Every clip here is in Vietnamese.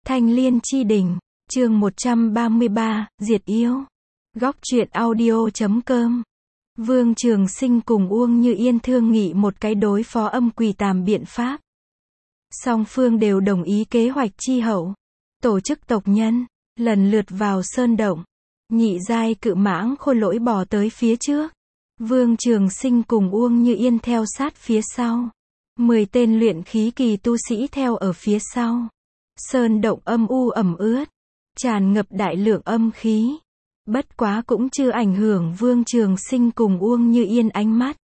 Thanh Liên Chi Đỉnh, chương 133, Diệt Yêu. Góc truyện audio.com. Vương Trường Sinh cùng Uông Như Yên thương nghị một cái đối phó âm quỷ tàm biện pháp. Song phương đều đồng ý kế hoạch chi hậu. Tổ chức tộc nhân, lần lượt vào sơn động. Nhị giai cự mãng khôi lỗi bò tới phía trước. Vương Trường Sinh cùng Uông Như Yên theo sát phía sau. 10 tên luyện khí kỳ tu sĩ theo ở phía sau. Sơn động âm u ẩm ướt, tràn ngập đại lượng âm khí. Bất quá cũng chưa ảnh hưởng Vương Trường Sinh cùng Uông Như Yên ánh mắt.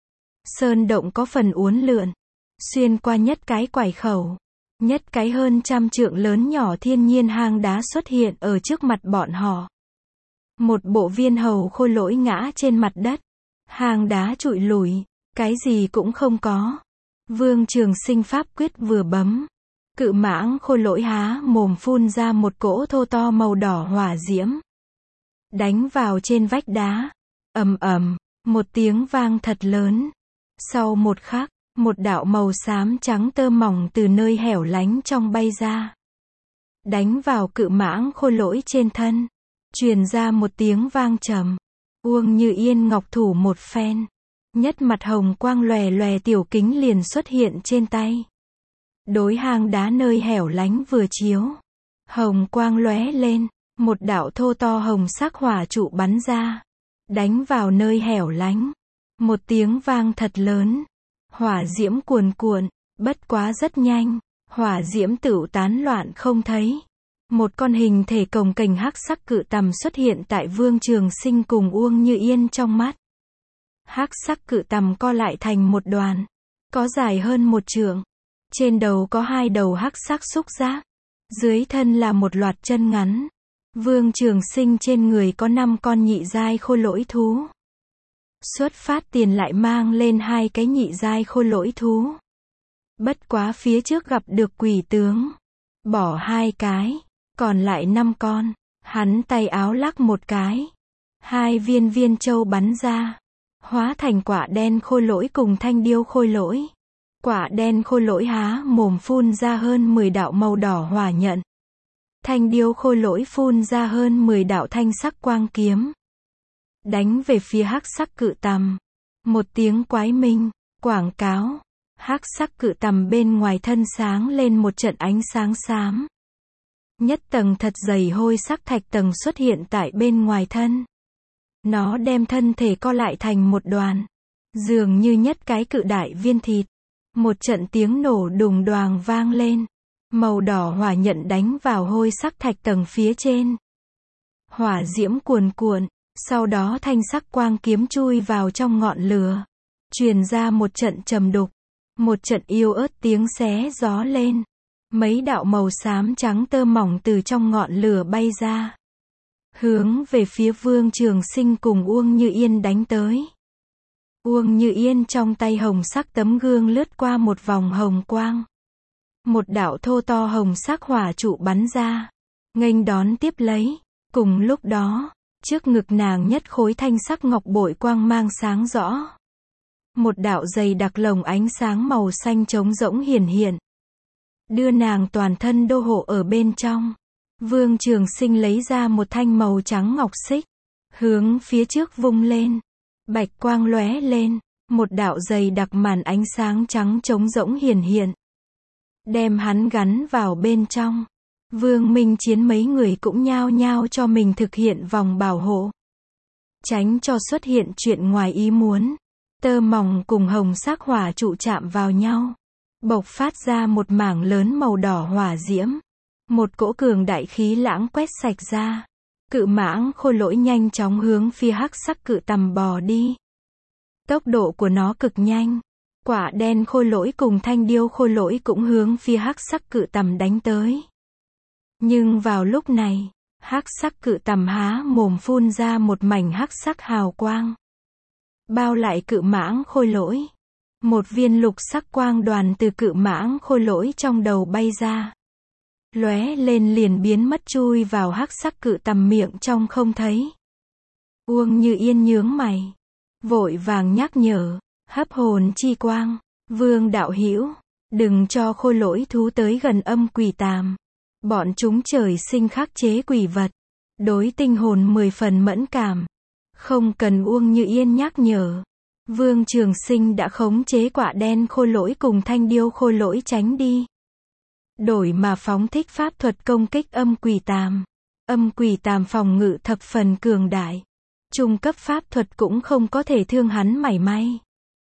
Sơn động có phần uốn lượn, xuyên qua nhất cái quải khẩu. Nhất cái hơn 100 trượng lớn nhỏ thiên nhiên hang đá xuất hiện ở trước mặt bọn họ. Một bộ viên hầu khôi lỗi ngã trên mặt đất. Hang đá trụi lùi, cái gì cũng không có. Vương Trường Sinh pháp quyết vừa bấm. Cự mãng khôi lỗi há mồm phun ra một cỗ thô to màu đỏ hỏa diễm. Đánh vào trên vách đá. Ầm ầm, một tiếng vang thật lớn. Sau một khắc, một đạo màu xám trắng tơ mỏng từ nơi hẻo lánh trong bay ra. Đánh vào cự mãng khôi lỗi trên thân. Truyền ra một tiếng vang trầm. Uông Như Yên ngọc thủ một phen. Nhất mặt hồng quang lòe lòe tiểu kính liền xuất hiện trên tay. Đối hang đá nơi hẻo lánh vừa chiếu. Hồng quang lóe lên, một đạo thô to hồng sắc hỏa trụ bắn ra. Đánh vào nơi hẻo lánh. Một tiếng vang thật lớn. Hỏa diễm cuồn cuộn, bất quá rất nhanh. Hỏa diễm tựu tán loạn không thấy. Một con hình thể cồng kềnh hắc sắc cự tằm xuất hiện tại Vương Trường Sinh cùng Uông Như Yên trong mắt. Hắc sắc cự tằm co lại thành một đoàn. Có dài hơn 1 trượng. Trên đầu có 2 đầu hắc sắc xúc giác. Dưới thân là một loạt chân ngắn. Vương Trường Sinh trên người có 5 con nhị giai khôi lỗi thú. Xuất phát tiền lại mang lên 2 cái nhị giai khôi lỗi thú. Bất quá phía trước gặp được quỷ tướng. Bỏ 2 cái. Còn lại 5 con. Hắn tay áo lắc một cái. 2 viên viên châu bắn ra. Hóa thành quả đen khôi lỗi cùng thanh điêu khôi lỗi. Quả đen khôi lỗi há mồm phun ra hơn 10 đạo màu đỏ hỏa nhận. Thanh điêu khôi lỗi phun ra hơn 10 đạo thanh sắc quang kiếm. Đánh về phía hắc sắc cự tằm. Một tiếng quái minh, quảng cáo. Hắc sắc cự tằm bên ngoài thân sáng lên một trận ánh sáng xám. Nhất tầng thật dày hôi sắc thạch tầng xuất hiện tại bên ngoài thân. Nó đem thân thể co lại thành một đoàn. Dường như nhất cái cự đại viên thịt. Một trận tiếng nổ đùng đoàng vang lên. Màu đỏ hỏa nhận đánh vào hôi sắc thạch tầng phía trên. Hỏa diễm cuồn cuộn, sau đó thanh sắc quang kiếm chui vào trong ngọn lửa. Truyền ra một trận trầm đục. Một trận yếu ớt tiếng xé gió lên. Mấy đạo màu xám trắng tơ mỏng từ trong ngọn lửa bay ra. Hướng về phía Vương Trường Sinh cùng Uông Như Yên đánh tới. Uông Như Yên trong tay hồng sắc tấm gương lướt qua một vòng hồng quang. Một đạo thô to hồng sắc hỏa trụ bắn ra. Nghênh đón tiếp lấy. Cùng lúc đó, trước ngực nàng nhất khối thanh sắc ngọc bội quang mang sáng rõ. Một đạo dày đặc lồng ánh sáng màu xanh trống rỗng hiển hiện. Đưa nàng toàn thân đô hộ ở bên trong. Vương Trường Sinh lấy ra một thanh màu trắng ngọc xích. Hướng phía trước vung lên. Bạch quang lóe lên. Một đạo dày đặc màn ánh sáng trắng trống rỗng hiển hiện. Đem hắn gắn vào bên trong. Vương Minh Chiến mấy người cũng nhao nhao cho mình thực hiện vòng bảo hộ. Tránh cho xuất hiện chuyện ngoài ý muốn. Tơ mỏng cùng hồng sắc hỏa trụ chạm vào nhau. Bộc phát ra một mảng lớn màu đỏ hỏa diễm. Một cỗ cường đại khí lãng quét sạch ra. Cự mãng khôi lỗi nhanh chóng hướng phía hắc sắc cự tằm bò đi. Tốc độ của nó cực nhanh. Quả đen khôi lỗi cùng thanh điêu khôi lỗi cũng hướng phía hắc sắc cự tằm đánh tới. Nhưng vào lúc này, hắc sắc cự tằm há mồm phun ra một mảnh hắc sắc hào quang. Bao lại cự mãng khôi lỗi. Một viên lục sắc quang đoàn từ cự mãng khôi lỗi trong đầu bay ra. Lóe lên liền biến mất chui vào hắc sắc cự tằm miệng trong không thấy. Uông Như Yên nhướng mày. Vội vàng nhắc nhở. Hấp hồn chi quang. Vương đạo hữu, đừng cho khôi lỗi thú tới gần âm quỷ tàm. Bọn chúng trời sinh khắc chế quỷ vật. Đối tinh hồn 10 phần mẫn cảm. Không cần Uông Như Yên nhắc nhở. Vương Trường Sinh đã khống chế Quạ Đen Khôi Lỗi cùng Thanh Điêu Khôi Lỗi tránh đi. Đổi mà phóng thích pháp thuật công kích âm quỷ tàm. Âm quỷ tàm phòng ngự thập phần cường đại. Trung cấp pháp thuật cũng không có thể thương hắn mảy may.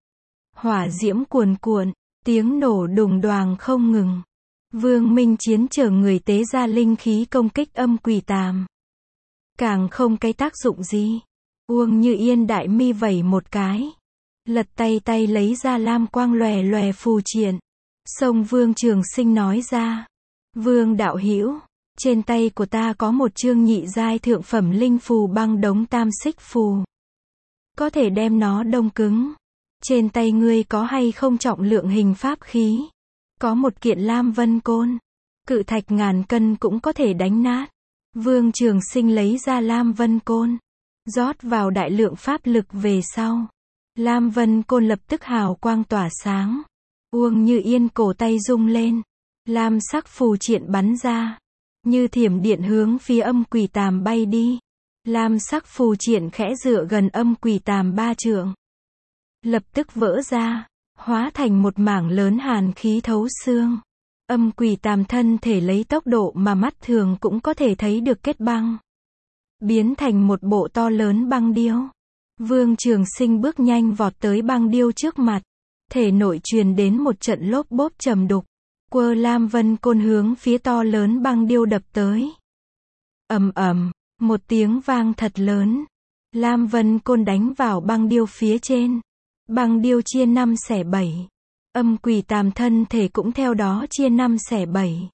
Hỏa diễm cuồn cuộn, tiếng nổ đùng đoàng không ngừng. Vương Minh Chiến chờ người tế ra linh khí công kích âm quỷ tàm. Càng không cái tác dụng gì. Uông Như Yên đại mi vẩy một cái. Lật tay lấy ra lam quang lòe lòe phù triện. Xông Vương Trường Sinh nói ra. Vương đạo hữu, trên tay của ta có một chương nhị giai thượng phẩm linh phù băng đống tam xích phù. Có thể đem nó đông cứng. Trên tay ngươi có hay không trọng lượng hình pháp khí? Có một kiện lam vân côn. Cự thạch ngàn cân cũng có thể đánh nát. Vương Trường Sinh lấy ra lam vân côn. Rót vào đại lượng pháp lực về sau. Lam vân côn lập tức hào quang tỏa sáng. Uông Như Yên cổ tay rung lên. Lam sắc phù triện bắn ra. Như thiểm điện hướng phía âm quỷ tàm bay đi. Lam sắc phù triện khẽ dựa gần âm quỷ tàm 3 trượng. Lập tức vỡ ra. Hóa thành một mảng lớn hàn khí thấu xương. Âm quỷ tàm thân thể lấy tốc độ mà mắt thường cũng có thể thấy được kết băng. Biến thành một bộ to lớn băng điêu. Vương Trường Sinh bước nhanh vọt tới băng điêu trước mặt. Thể nội truyền đến một trận lốp bốp trầm đục. Quơ lam vân côn hướng phía to lớn băng điêu đập tới. Ầm ầm, một tiếng vang thật lớn. Lam vân côn đánh vào băng điêu phía trên. Băng điêu chia 5 xẻ 7. Âm quỷ tàm thân thể cũng theo đó chia 5 xẻ 7.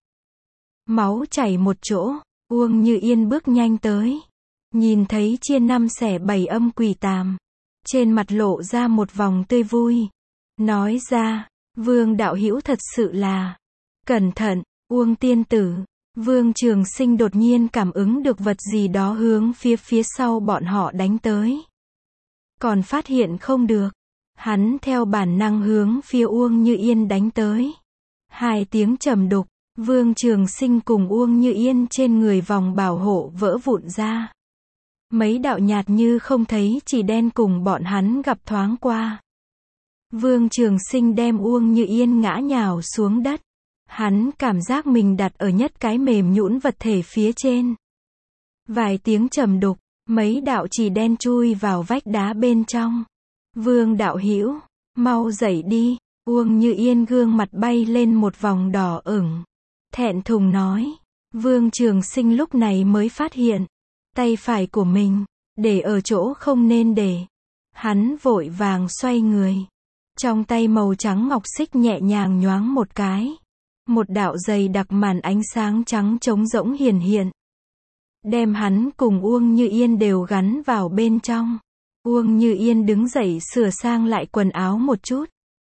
Máu chảy một chỗ. Uông Như Yên bước nhanh tới. Nhìn thấy chia 5 xẻ 7 âm quỷ tàm. Trên mặt lộ ra một vòng tươi vui. Nói ra, Vương đạo hữu thật sự là. Cẩn thận, Uông tiên tử. Vương Trường Sinh đột nhiên cảm ứng được vật gì đó hướng phía sau bọn họ đánh tới. Còn phát hiện không được. Hắn theo bản năng hướng phía Uông Như Yên đánh tới. 2 tiếng trầm đục. Vương Trường Sinh cùng Uông Như Yên trên người vòng bảo hộ vỡ vụn ra. Mấy đạo nhạt như không thấy chỉ đen cùng bọn hắn gặp thoáng qua. Vương Trường Sinh đem Uông Như Yên ngã nhào xuống đất. Hắn cảm giác mình đặt ở nhất cái mềm nhũn vật thể phía trên. Vài tiếng trầm đục, mấy đạo chỉ đen chui vào vách đá bên trong. Vương đạo hữu, mau dậy đi. Uông Như Yên gương mặt bay lên một vòng đỏ ửng. Thẹn thùng nói. Vương Trường Sinh lúc này mới phát hiện. Tay phải của mình, để ở chỗ không nên để. Hắn vội vàng xoay người. Trong tay màu trắng ngọc xích nhẹ nhàng nhoáng một cái. Một đạo dày đặc màn ánh sáng trắng trống rỗng hiển hiện. Đem hắn cùng Uông Như Yên đều gắn vào bên trong. Uông Như Yên đứng dậy sửa sang lại quần áo một chút.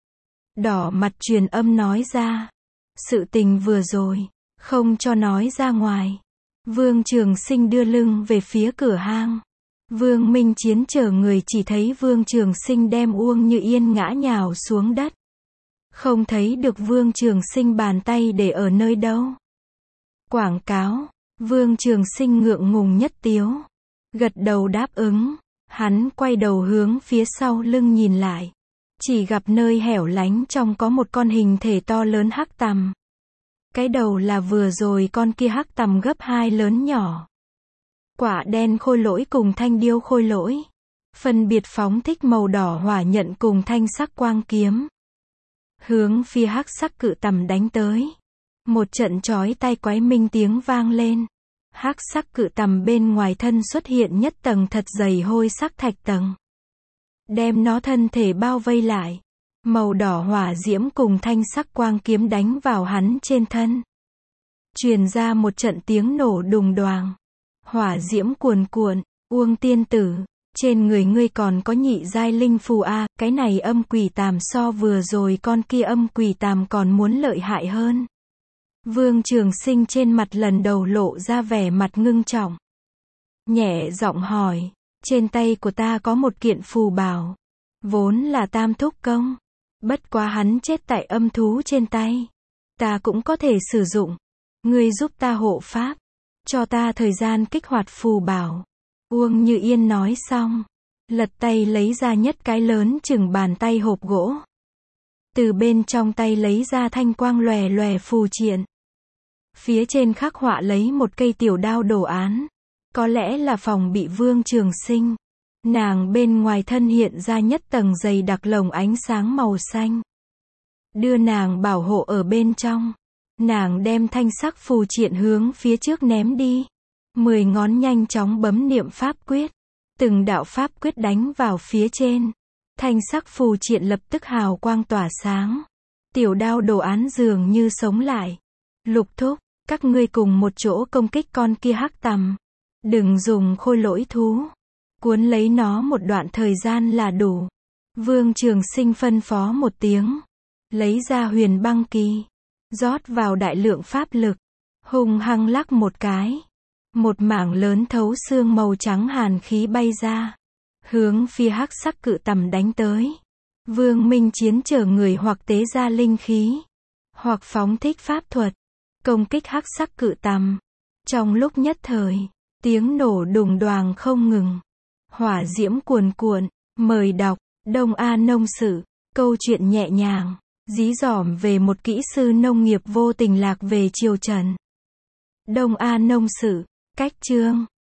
Đỏ mặt truyền âm nói ra. Sự tình vừa rồi, không cho nói ra ngoài. Vương Trường Sinh đưa lưng về phía cửa hang. Vương Minh Chiến chờ người chỉ thấy Vương Trường Sinh đem Uông Như Yên ngã nhào xuống đất. Không thấy được Vương Trường Sinh bàn tay để ở nơi đâu. Quảng cáo. Vương Trường Sinh ngượng ngùng nhất tiếu. Gật đầu đáp ứng. Hắn quay đầu hướng phía sau lưng nhìn lại. Chỉ gặp nơi hẻo lánh trong có một con hình thể to lớn hắc tằm. Cái đầu là vừa rồi con kia hắc tằm gấp 2 lớn nhỏ. Quạ đen khôi lỗi cùng thanh điêu khôi lỗi. Phân biệt phóng thích màu đỏ hỏa nhận cùng thanh sắc quang kiếm. Hướng phía hắc sắc cự tằm đánh tới. Một trận chói tai quái minh tiếng vang lên. Hắc sắc cự tằm bên ngoài thân xuất hiện nhất tầng thật dày hôi sắc thạch tầng. Đem nó thân thể bao vây lại. Màu đỏ hỏa diễm cùng thanh sắc quang kiếm đánh vào hắn trên thân. Truyền ra một trận tiếng nổ đùng đoàng. Hỏa diễm cuồn cuộn. Uông tiên tử, trên người ngươi còn có nhị giai linh phù a, cái này âm quỷ tàm so vừa rồi con kia âm quỷ tàm còn muốn lợi hại hơn. Vương Trường Sinh trên mặt lần đầu lộ ra vẻ mặt ngưng trọng. Nhẹ giọng hỏi, trên tay của ta có một kiện phù bảo. Vốn là tam thúc công. Bất quá hắn chết tại âm thú trên tay. Ta cũng có thể sử dụng. Ngươi giúp ta hộ pháp. Cho ta thời gian kích hoạt phù bảo. Uông Như Yên nói xong. Lật tay lấy ra nhất cái lớn chừng bàn tay hộp gỗ. Từ bên trong tay lấy ra thanh quang lòe lòe phù triện. Phía trên khắc họa lấy một cây tiểu đao đồ án. Có lẽ là phòng bị Vương Trường Sinh. Nàng bên ngoài thân hiện ra nhất tầng dày đặc lồng ánh sáng màu xanh. Đưa nàng bảo hộ ở bên trong. Nàng đem thanh sắc phù triện hướng phía trước ném đi. 10 ngón nhanh chóng bấm niệm pháp quyết. Từng đạo pháp quyết đánh vào phía trên. Thanh sắc phù triện lập tức hào quang tỏa sáng. Tiểu đao đồ án dường như sống lại. Lục thúc, các ngươi cùng một chỗ công kích con kia hắc tằm. Đừng dùng khôi lỗi thú. Cuốn lấy nó một đoạn thời gian là đủ. Vương Trường Sinh phân phó một tiếng. Lấy ra huyền băng kỳ. Rót vào đại lượng pháp lực. Hung hăng lắc một cái. Một mảng lớn thấu xương màu trắng hàn khí bay ra. Hướng phía hắc sắc cự tằm đánh tới. Vương Minh Chiến chở người hoặc tế ra linh khí. Hoặc phóng thích pháp thuật. Công kích hắc sắc cự tằm. Trong lúc nhất thời. Tiếng nổ đùng đoàng không ngừng. Hỏa diễm cuồn cuộn. Mời đọc. Đông A Nông Sự. Câu chuyện nhẹ nhàng. Dí dỏm về một kỹ sư nông nghiệp vô tình lạc về triều Trần. Đông A Nông Sự. Cách chương.